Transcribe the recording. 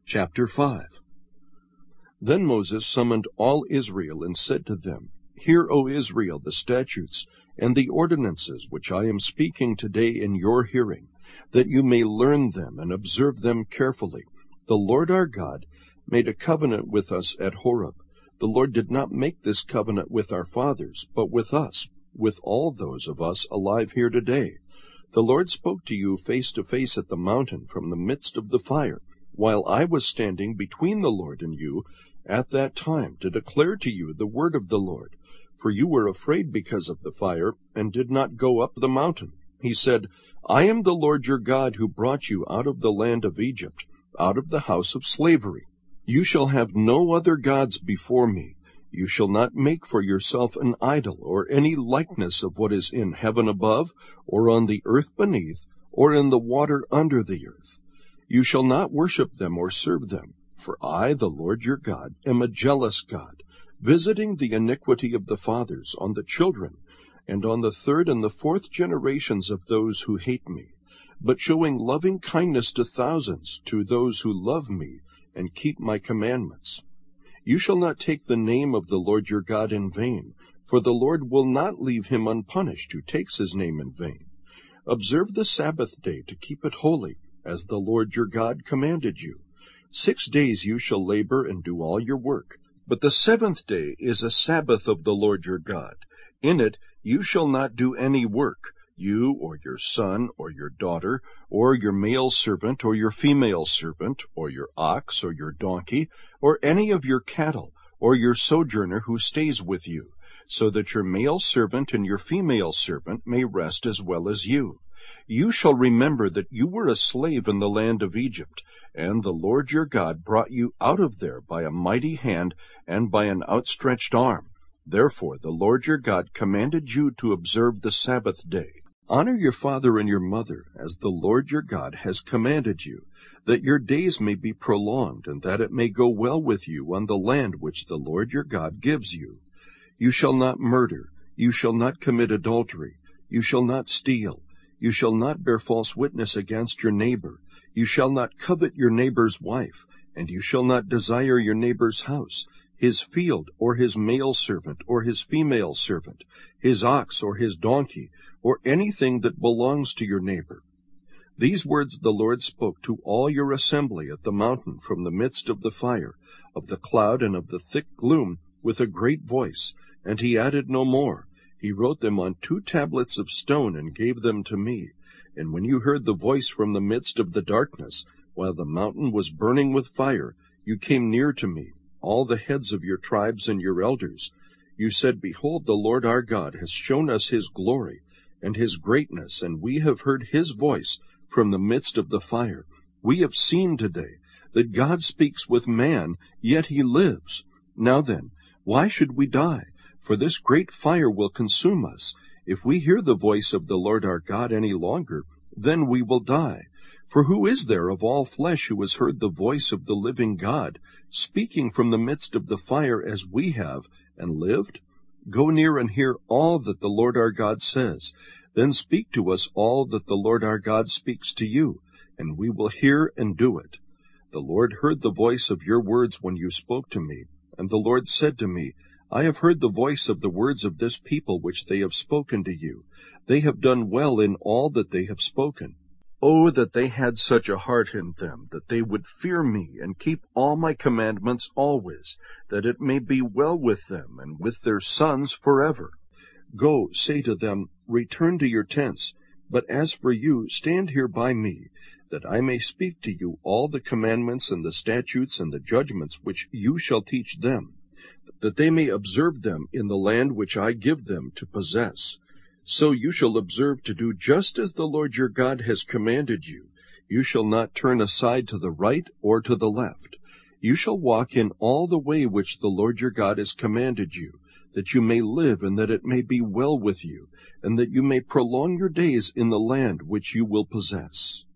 Chapter 5. Then Moses summoned all Israel and said to them, Hear, O Israel, the statutes and the ordinances which I am speaking today in your hearing, that you may learn them and observe them carefully. The Lord our God made a covenant with us at Horeb. The Lord did not make this covenant with our fathers, but with us, with all those of us alive here today. The Lord spoke to you face to face at the mountain from the midst of the fire, while I was standing between the Lord and you at that time to declare to you the word of the Lord. For you were afraid because of the fire, and did not go up the mountain. He said, I am the Lord your God who brought you out of the land of Egypt, out of the house of slavery. You shall have no other gods before me. You shall not make for yourself an idol, or any likeness of what is in heaven above, or on the earth beneath, or in the water under the earth. You shall not worship them or serve them, for I, the Lord your God, am a jealous God, visiting the iniquity of the fathers on the children, and on the third and the fourth generations of those who hate me, but showing loving kindness to thousands, to those who love me and keep my commandments. You shall not take the name of the Lord your God in vain, for the Lord will not leave him unpunished who takes his name in vain. Observe the Sabbath day to keep it holy, as the Lord your God commanded you. 6 days you shall labor and do all your work, but the seventh day is a Sabbath of the Lord your God. In it you shall not do any work, you or your son or your daughter, or your male servant or your female servant, or your ox or your donkey, or any of your cattle, or your sojourner who stays with you, so that your male servant and your female servant may rest as well as you. You shall remember that you were a slave in the land of Egypt, and the Lord your God brought you out of there by a mighty hand and by an outstretched arm. Therefore the Lord your God commanded you to observe the Sabbath day. Honor your father and your mother, as the Lord your God has commanded you, that your days may be prolonged, and that it may go well with you on the land which the Lord your God gives you. You shall not murder, you shall not commit adultery, you shall not steal, you shall not bear false witness against your neighbor, you shall not covet your neighbor's wife, and you shall not desire your neighbor's house, his field, or his male servant, or his female servant, his ox, or his donkey, or anything that belongs to your neighbor. These words the Lord spoke to all your assembly at the mountain from the midst of the fire, of the cloud, and of the thick gloom, with a great voice, and he added no more. He wrote them on 2 tablets of stone and gave them to me. And when you heard the voice from the midst of the darkness, while the mountain was burning with fire, you came near to me, all the heads of your tribes and your elders. You said, Behold, the Lord our God has shown us his glory and his greatness, and we have heard his voice from the midst of the fire. We have seen today that God speaks with man, yet he lives. Now then, why should we die? For this great fire will consume us. If we hear the voice of the Lord our God any longer, then we will die. For who is there of all flesh who has heard the voice of the living God, speaking from the midst of the fire as we have, and lived? Go near and hear all that the Lord our God says. Then speak to us all that the Lord our God speaks to you, and we will hear and do it. The Lord heard the voice of your words when you spoke to me, and the Lord said to me, I have heard the voice of the words of this people which they have spoken to you. They have done well in all that they have spoken. Oh, that they had such a heart in them, that they would fear me and keep all my commandments always, that it may be well with them and with their sons forever. Go, say to them, Return to your tents, but as for you, stand here by me, that I may speak to you all the commandments and the statutes and the judgments which you shall teach them, that they may observe them in the land which I give them to possess. So you shall observe to do just as the Lord your God has commanded you. You shall not turn aside to the right or to the left. You shall walk in all the way which the Lord your God has commanded you, that you may live and that it may be well with you, and that you may prolong your days in the land which you will possess.